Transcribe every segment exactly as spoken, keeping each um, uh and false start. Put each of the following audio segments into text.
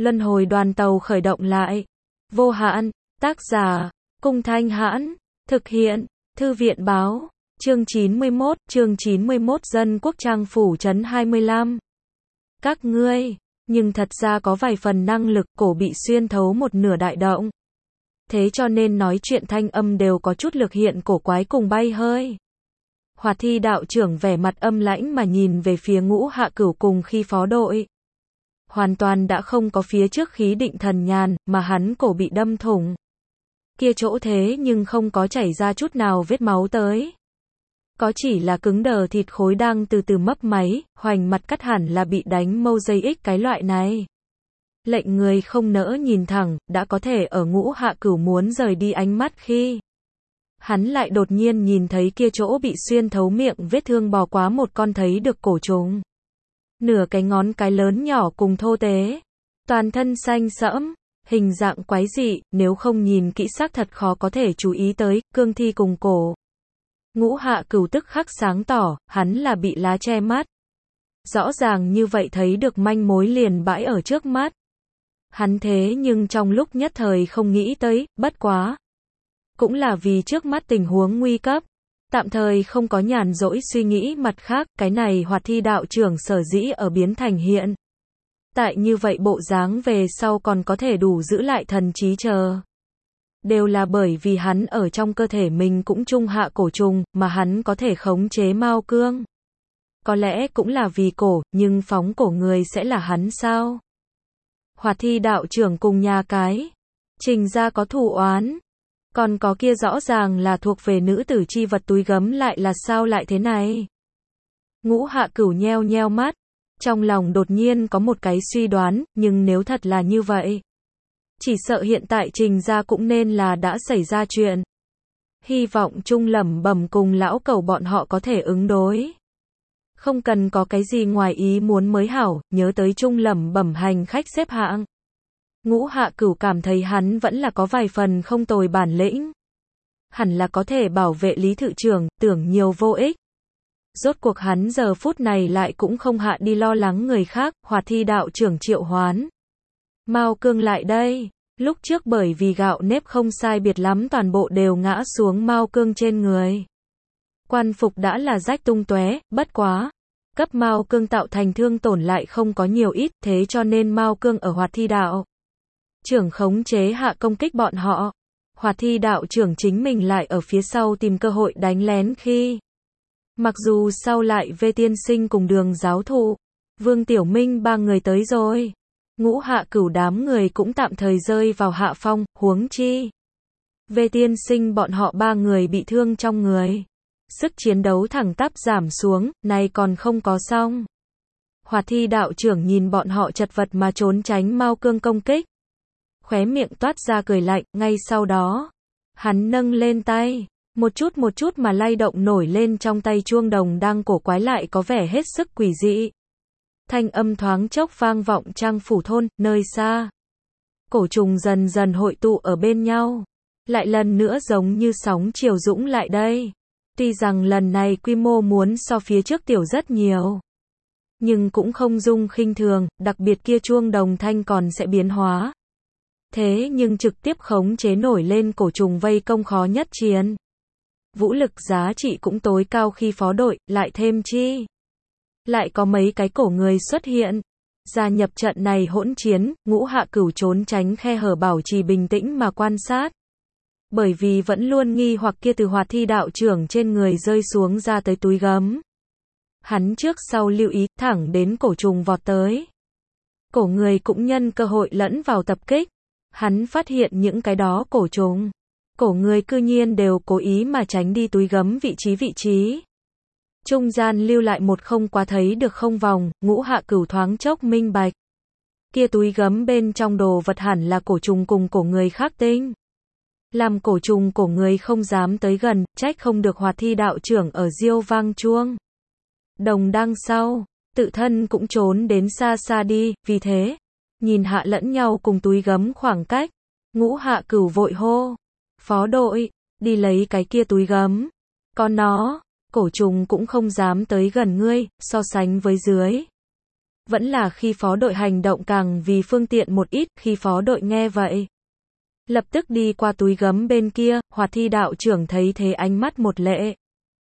Luân hồi đoàn tàu khởi động lại. Vô hạn, tác giả, Cung Thanh Hãn, thực hiện, Thư viện báo, chương chín mươi mốt, chương chín mươi mốt Dân Quốc Trang Phủ Trấn hai mươi lăm. Các ngươi, nhưng thật ra có vài phần năng lực, cổ bị xuyên thấu một nửa đại động. Thế cho nên nói chuyện thanh âm đều có chút lực hiện cổ quái cùng bay hơi. Hoạt Thi đạo trưởng vẻ mặt âm lãnh mà nhìn về phía Ngũ Hạ Cửu cùng khi phó đội. Hoàn toàn đã không có phía trước khí định thần nhàn, mà hắn cổ bị đâm thủng. Kia chỗ thế nhưng không có chảy ra chút nào vết máu tới. Có chỉ là cứng đờ thịt khối đang từ từ mấp máy, hoành mặt cắt hẳn là bị đánh mâu dây ích cái loại này. Lệnh người không nỡ nhìn thẳng, đã có thể ở Ngũ Hạ Cửu muốn rời đi ánh mắt khi hắn lại đột nhiên nhìn thấy kia chỗ bị xuyên thấu miệng vết thương bò quá một con thấy được cổ trùng. Nửa cái ngón cái lớn nhỏ cùng thô tế. Toàn thân xanh sẫm, hình dạng quái dị, nếu không nhìn kỹ xác thật khó có thể chú ý tới, cương thi cùng cổ. Ngũ Hạ Cửu tức khắc sáng tỏ, hắn là bị lá che mắt. Rõ ràng như vậy thấy được manh mối liền bãi ở trước mắt. Hắn thế nhưng trong lúc nhất thời không nghĩ tới, bất quá. Cũng là vì trước mắt tình huống nguy cấp. Tạm thời không có nhàn rỗi suy nghĩ mặt khác, cái này Hoạt Thi đạo trưởng sở dĩ ở biến thành hiện. Tại như vậy bộ dáng về sau còn có thể đủ giữ lại thần trí chờ. Đều là bởi vì hắn ở trong cơ thể mình cũng trung hạ cổ trùng, mà hắn có thể khống chế mao cương. Có lẽ cũng là vì cổ, nhưng phóng cổ người sẽ là hắn sao? Hoạt Thi đạo trưởng cùng nhà cái. Trình ra có thù oán. Còn có kia rõ ràng là thuộc về nữ tử chi vật túi gấm lại là sao lại thế này? Ngũ Hạ Cửu nheo nheo mắt. Trong lòng đột nhiên có một cái suy đoán, nhưng nếu thật là như vậy. Chỉ sợ hiện tại Trình ra cũng nên là đã xảy ra chuyện. Hy vọng Trung lẩm bẩm cùng lão cẩu bọn họ có thể ứng đối. Không cần có cái gì ngoài ý muốn mới hảo, nhớ tới Trung lẩm bẩm hành khách xếp hạng. Ngũ Hạ Cửu cảm thấy hắn vẫn là có vài phần không tồi bản lĩnh. Hẳn là có thể bảo vệ Lý Thự Trưởng, tưởng nhiều vô ích. Rốt cuộc hắn giờ phút này lại cũng không hạ đi lo lắng người khác, Hoạt Thi đạo trưởng triệu hoán. Mao cương lại đây, lúc trước bởi vì gạo nếp không sai biệt lắm toàn bộ đều ngã xuống Mao cương trên người. Quan phục đã là rách tung tóe, bất quá. Cấp Mao cương tạo thành thương tổn lại không có nhiều ít, thế cho nên Mao cương ở Hoạt Thi đạo trưởng khống chế hạ công kích bọn họ. Hoạt Thi đạo trưởng chính mình lại ở phía sau tìm cơ hội đánh lén khi. Mặc dù sau lại Vê Tiên Sinh cùng Đường giáo thụ, Vương Tiểu Minh ba người tới rồi. Ngũ Hạ Cửu đám người cũng tạm thời rơi vào hạ phong, huống chi. Vê Tiên Sinh bọn họ ba người bị thương trong người. Sức chiến đấu thẳng tắp giảm xuống, này còn không có xong. Hoạt Thi đạo trưởng nhìn bọn họ chật vật mà trốn tránh Mao cương công kích. Khóe miệng toát ra cười lạnh, ngay sau đó. Hắn nâng lên tay. Một chút một chút mà lay động nổi lên trong tay chuông đồng đang cổ quái lại có vẻ hết sức quỷ dị. Thanh âm thoáng chốc vang vọng Trang Phủ thôn, nơi xa. Cổ trùng dần dần hội tụ ở bên nhau. Lại lần nữa giống như sóng chiều dũng lại đây. Tuy rằng lần này quy mô muốn so phía trước tiểu rất nhiều. Nhưng cũng không dung khinh thường, đặc biệt kia chuông đồng thanh còn sẽ biến hóa. Thế nhưng trực tiếp khống chế nổi lên cổ trùng vây công khó nhất chiến. Vũ lực giá trị cũng tối cao khi phó đội, lại thêm chi. Lại có mấy cái cổ người xuất hiện. Gia nhập trận này hỗn chiến, Ngũ Hạ Cửu trốn tránh khe hở bảo trì bình tĩnh mà quan sát. Bởi vì vẫn luôn nghi hoặc kia từ Hoạt Thi đạo trưởng trên người rơi xuống ra tới túi gấm. Hắn trước sau lưu ý, thẳng đến cổ trùng vọt tới. Cổ người cũng nhân cơ hội lẫn vào tập kích. Hắn phát hiện những cái đó cổ trùng. Cổ người cư nhiên đều cố ý mà tránh đi túi gấm vị trí vị trí. Trung gian lưu lại một không quá thấy được không vòng, Ngũ Hạ Cửu thoáng chốc minh bạch. Kia túi gấm bên trong đồ vật hẳn là cổ trùng cùng cổ người khác tinh. Làm cổ trùng cổ người không dám tới gần, trách không được Hoạt Thi đạo trưởng ở diêu vang chuông. Đồng đăng sau, tự thân cũng trốn đến xa xa đi, vì thế, nhìn hạ lẫn nhau cùng túi gấm khoảng cách. Ngũ Hạ Cửu vội hô. Phó đội, đi lấy cái kia túi gấm. Có nó, cổ trùng cũng không dám tới gần ngươi, so sánh với dưới. Vẫn là khi phó đội hành động càng vì phương tiện một ít, khi phó đội nghe vậy. Lập tức đi qua túi gấm bên kia, Hoạt Thi đạo trưởng thấy thế ánh mắt một lệ.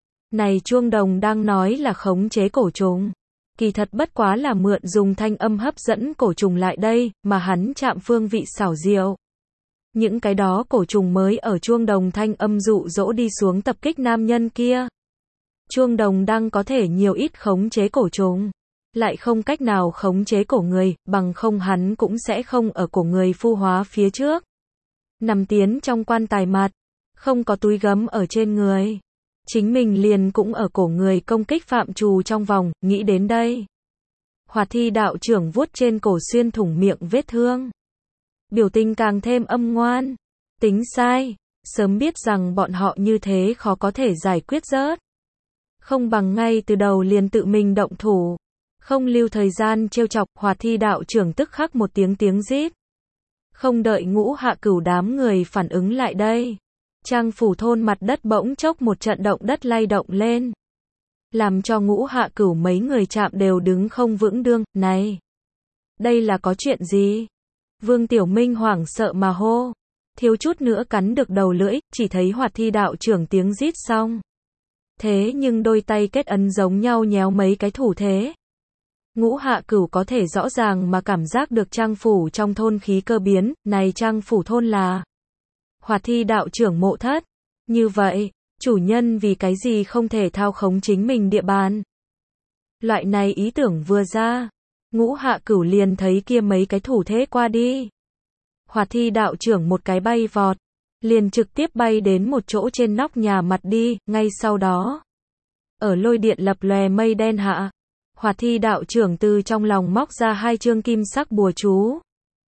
Này chuông đồng đang nói là khống chế cổ trùng. Kỳ thật bất quá là mượn dùng thanh âm hấp dẫn cổ trùng lại đây, mà hắn chạm phương vị xảo diệu. Những cái đó cổ trùng mới ở chuông đồng thanh âm dụ dỗ đi xuống tập kích nam nhân kia. Chuông đồng đang có thể nhiều ít khống chế cổ trùng, lại không cách nào khống chế cổ người, bằng không hắn cũng sẽ không ở cổ người phu hóa phía trước. Nằm tiến trong quan tài mặt, không có túi gấm ở trên người. Chính mình liền cũng ở cổ người công kích phạm trù trong vòng, nghĩ đến đây. Hoạt Thi đạo trưởng vuốt trên cổ xuyên thủng miệng vết thương. Biểu tình càng thêm âm ngoan. Tính sai, sớm biết rằng bọn họ như thế khó có thể giải quyết rớt. Không bằng ngay từ đầu liền tự mình động thủ. Không lưu thời gian trêu chọc, Hoạt Thi đạo trưởng tức khắc một tiếng tiếng rít. Không đợi Ngũ Hạ Cửu đám người phản ứng lại đây. Trang phủ thôn mặt đất bỗng chốc một trận động đất lay động lên. Làm cho Ngũ Hạ Cửu mấy người chạm đều đứng không vững đương, này. Đây là có chuyện gì? Vương Tiểu Minh hoảng sợ mà hô. Thiếu chút nữa cắn được đầu lưỡi, chỉ thấy Hoạt Thi đạo trưởng tiếng rít xong. Thế nhưng đôi tay kết ấn giống nhau nhéo mấy cái thủ thế. Ngũ Hạ Cửu có thể rõ ràng mà cảm giác được trang phủ trong thôn khí cơ biến, này trang phủ thôn là Hoạt Thi đạo trưởng mộ thất. Như vậy, chủ nhân vì cái gì không thể thao khống chính mình địa bàn? Loại này ý tưởng vừa ra, Ngũ Hạ Cửu liền thấy kia mấy cái thủ thế qua đi. Hoạt Thi đạo trưởng một cái bay vọt, liền trực tiếp bay đến một chỗ trên nóc nhà mặt đi, ngay sau đó. Ở lôi điện lập lòe mây đen hạ, Hoạt Thi đạo trưởng từ trong lòng móc ra hai chương kim sắc bùa chú.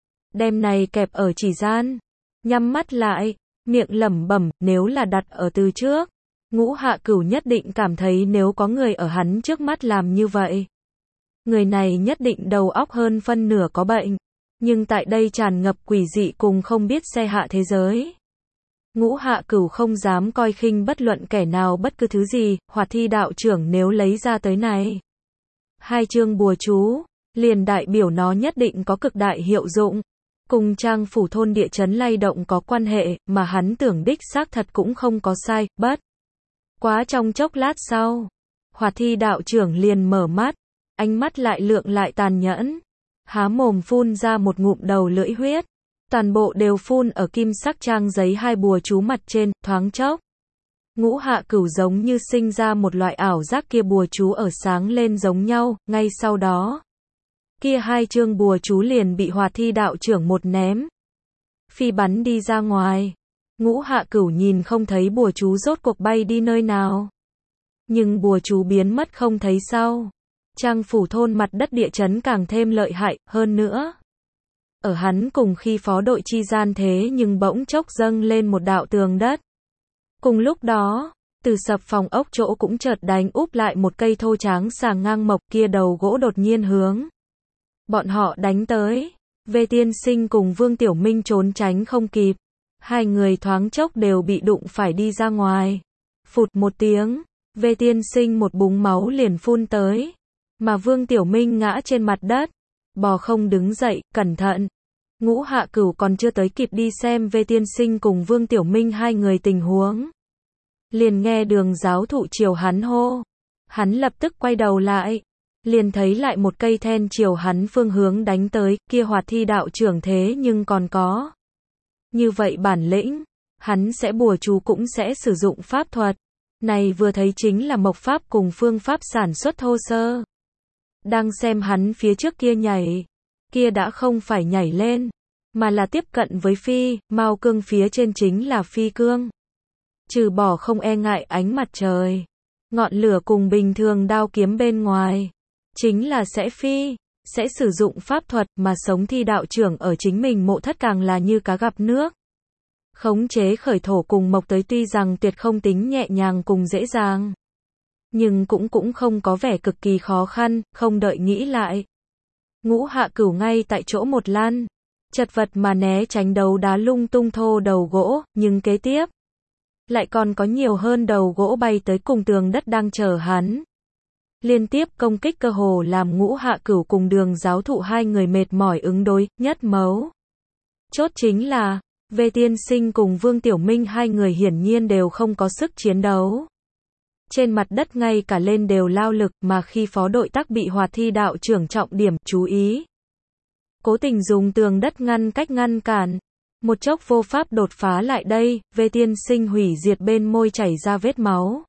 Đem này kẹp ở chỉ gian, nhắm mắt lại, miệng lẩm bẩm, nếu là đặt ở từ trước. Ngũ Hạ Cửu nhất định cảm thấy nếu có người ở hắn trước mắt làm như vậy. Người này nhất định đầu óc hơn phân nửa có bệnh. Nhưng tại đây tràn ngập quỷ dị cùng không biết xe hạ thế giới. Ngũ Hạ Cửu không dám coi khinh bất luận kẻ nào bất cứ thứ gì, Hoạt Thi đạo trưởng nếu lấy ra tới này. Hai chương bùa chú, liền đại biểu nó nhất định có cực đại hiệu dụng. Cùng trang phủ thôn địa chấn lay động có quan hệ, mà hắn tưởng đích xác thật cũng không có sai, bất. Quá trong chốc lát sau, Hoạt Thi đạo trưởng liền mở mắt, ánh mắt lại lượng lại tàn nhẫn. Há mồm phun ra một ngụm đầu lưỡi huyết. Toàn bộ đều phun ở kim sắc trang giấy hai bùa chú mặt trên, thoáng chốc. Ngũ Hạ Cửu giống như sinh ra một loại ảo giác kia bùa chú ở sáng lên giống nhau, ngay sau đó. Kia hai chương bùa chú liền bị Hoạt Thi đạo trưởng một ném. Phi bắn đi ra ngoài. Ngũ Hạ Cửu nhìn không thấy bùa chú rốt cuộc bay đi nơi nào. Nhưng bùa chú biến mất không thấy sau. Trang phủ thôn mặt đất địa chấn càng thêm lợi hại, hơn nữa. Ở hắn cùng khi phó đội chi gian thế nhưng bỗng chốc dâng lên một đạo tường đất. Cùng lúc đó, từ sập phòng ốc chỗ cũng chợt đánh úp lại một cây thô tráng sàng ngang mộc kia đầu gỗ đột nhiên hướng. Bọn họ đánh tới. Vê Tiên Sinh cùng Vương Tiểu Minh trốn tránh không kịp. Hai người thoáng chốc đều bị đụng phải đi ra ngoài. Phụt một tiếng, Vê Tiên Sinh một búng máu liền phun tới. Mà Vương Tiểu Minh ngã trên mặt đất. Bò không đứng dậy, cẩn thận. Ngũ Hạ Cửu còn chưa tới kịp đi xem Vê Tiên Sinh cùng Vương Tiểu Minh hai người tình huống. Liền nghe Đường giáo thụ chiều hắn hô. Hắn lập tức quay đầu lại. Liền thấy lại một cây then chiều hắn phương hướng đánh tới, kia Hoạt Thi đạo trưởng thế nhưng còn có. Như vậy bản lĩnh, hắn sẽ bùa chú cũng sẽ sử dụng pháp thuật. Này vừa thấy chính là mộc pháp cùng phương pháp sản xuất thô sơ. Đang xem hắn phía trước kia nhảy, kia đã không phải nhảy lên, mà là tiếp cận với phi, mao cương phía trên chính là phi cương. Trừ bỏ không e ngại ánh mặt trời, ngọn lửa cùng bình thường đao kiếm bên ngoài, chính là sẽ phi, sẽ sử dụng pháp thuật mà sống Thi đạo trưởng ở chính mình mộ thất càng là như cá gặp nước. Khống chế khởi thổ cùng mộc tới tuy rằng tuyệt không tính nhẹ nhàng cùng dễ dàng. Nhưng cũng cũng không có vẻ cực kỳ khó khăn, không đợi nghĩ lại. Ngũ Hạ Cửu ngay tại chỗ một lan, chật vật mà né tránh đầu đá lung tung thô đầu gỗ, nhưng kế tiếp. Lại còn có nhiều hơn đầu gỗ bay tới cùng tường đất đang chờ hắn. Liên tiếp công kích cơ hồ làm Ngũ Hạ Cửu cùng Đường giáo thụ hai người mệt mỏi ứng đối, nhất mấu chốt chính là, Vệ tiên sinh cùng Vương Tiểu Minh hai người hiển nhiên đều không có sức chiến đấu. Trên mặt đất ngay cả lên đều lao lực, mà khi phó đội tắc bị Hoạt Thi đạo trưởng trọng điểm chú ý, cố tình dùng tường đất ngăn cách ngăn cản, một chốc vô pháp đột phá lại đây. Vệ tiên sinh hủy diệt bên môi chảy ra vết máu,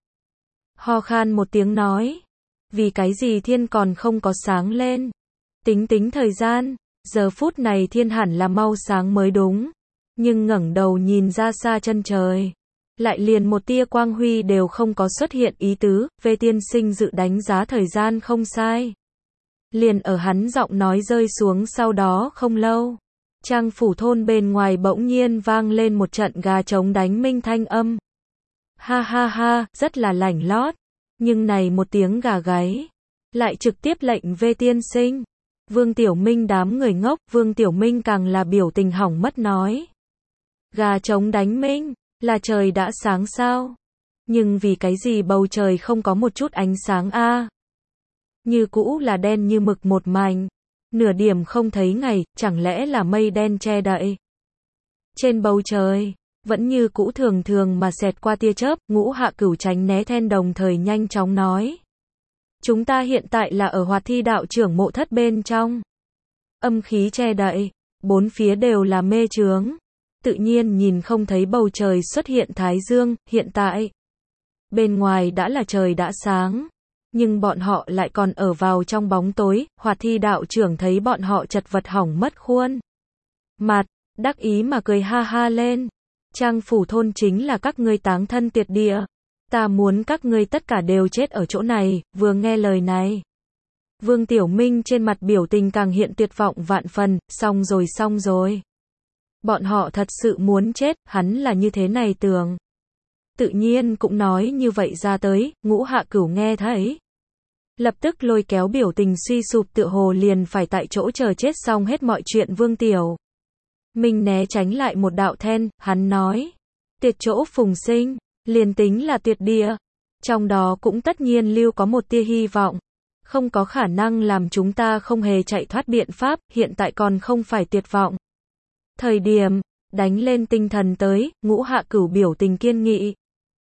ho khan một tiếng nói, vì cái gì thiên còn không có sáng lên? Tính tính thời gian, giờ phút này thiên hẳn là mau sáng mới đúng, nhưng ngẩng đầu nhìn ra xa chân trời, lại liền một tia quang huy đều không có xuất hiện ý tứ. Vệ tiên sinh dự đánh giá thời gian không sai. Liền ở hắn giọng nói rơi xuống sau đó không lâu, Trang phủ thôn bên ngoài bỗng nhiên vang lên một trận gà trống đánh minh thanh âm. Ha ha ha, rất là lảnh lót, nhưng này một tiếng gà gáy, lại trực tiếp lệnh Vệ tiên sinh. Vương Tiểu Minh đám người ngốc, Vương Tiểu Minh càng là biểu tình hỏng mất nói. Gà trống đánh minh, là trời đã sáng sao? Nhưng vì cái gì bầu trời không có một chút ánh sáng a? À? Như cũ là đen như mực một mảnh, nửa điểm không thấy ngày, chẳng lẽ là mây đen che đậy? Trên bầu trời, vẫn như cũ thường thường mà xẹt qua tia chớp. Ngũ Hạ Cửu tránh né then đồng thời nhanh chóng nói. Chúng ta hiện tại là ở Hoạt Thi đạo trưởng mộ thất bên trong. Âm khí che đậy, bốn phía đều là mê chướng, tự nhiên nhìn không thấy bầu trời xuất hiện thái dương. Hiện tại, bên ngoài đã là trời đã sáng, nhưng bọn họ lại còn ở vào trong bóng tối. Hoạt Thi đạo trưởng thấy bọn họ chật vật hỏng mất khuôn mặt, đắc ý mà cười ha ha lên. Trang phủ thôn chính là các ngươi táng thân tuyệt địa, ta muốn các ngươi tất cả đều chết ở chỗ này. Vừa nghe lời này, Vương Tiểu Minh trên mặt biểu tình càng hiện tuyệt vọng vạn phần. Xong rồi xong rồi, bọn họ thật sự muốn chết, hắn là như thế này tưởng, tự nhiên cũng nói như vậy ra tới. Ngũ Hạ Cửu nghe thấy, lập tức lôi kéo biểu tình suy sụp tựa hồ liền phải tại chỗ chờ chết xong hết mọi chuyện. Vương Tiểu Minh né tránh lại một đạo then, hắn nói, tuyệt chỗ phùng sinh, liền tính là tuyệt địa, trong đó cũng tất nhiên lưu có một tia hy vọng, không có khả năng làm chúng ta không hề chạy thoát biện pháp. Hiện tại còn không phải tuyệt vọng thời điểm, đánh lên tinh thần tới. Ngũ Hạ Cửu biểu tình kiên nghị,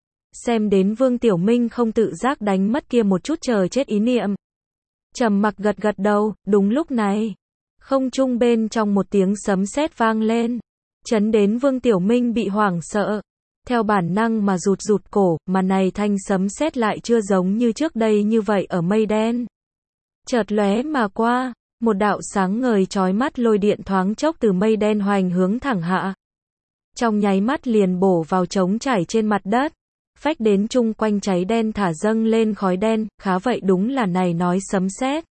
xem đến Vương Tiểu Minh không tự giác đánh mất kia một chút chờ chết ý niệm, trầm mặc gật gật đầu. Đúng lúc này, không trung bên trong một tiếng sấm sét vang lên, chấn đến Vương Tiểu Minh bị hoảng sợ, theo bản năng mà rụt rụt cổ, mà này thanh sấm sét lại chưa giống như trước đây như vậy ở mây đen chợt lóe mà qua, một đạo sáng ngời chói mắt lôi điện thoáng chốc từ mây đen hoành hướng thẳng hạ, trong nháy mắt liền bổ vào trống trải trên mặt đất, phách đến chung quanh cháy đen thả dâng lên khói đen. Khá vậy đúng là này nói sấm sét,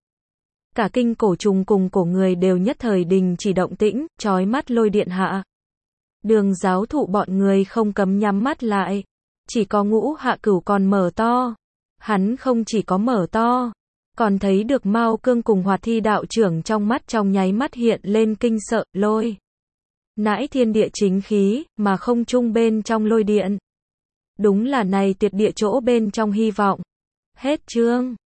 cả kinh cổ trùng cùng cổ người đều nhất thời đình chỉ động tĩnh. Chói mắt lôi điện hạ, Đường giáo thụ bọn người không cấm nhắm mắt lại, chỉ có Ngũ Hạ Cửu còn mở to. Hắn không chỉ có mở to, còn thấy được Mao Cương cùng Hoạt Thi đạo trưởng trong mắt trong nháy mắt hiện lên kinh sợ. Lôi nãi thiên địa chính khí, mà không trung bên trong lôi điện, đúng là này tuyệt địa chỗ bên trong hy vọng. Hết chương.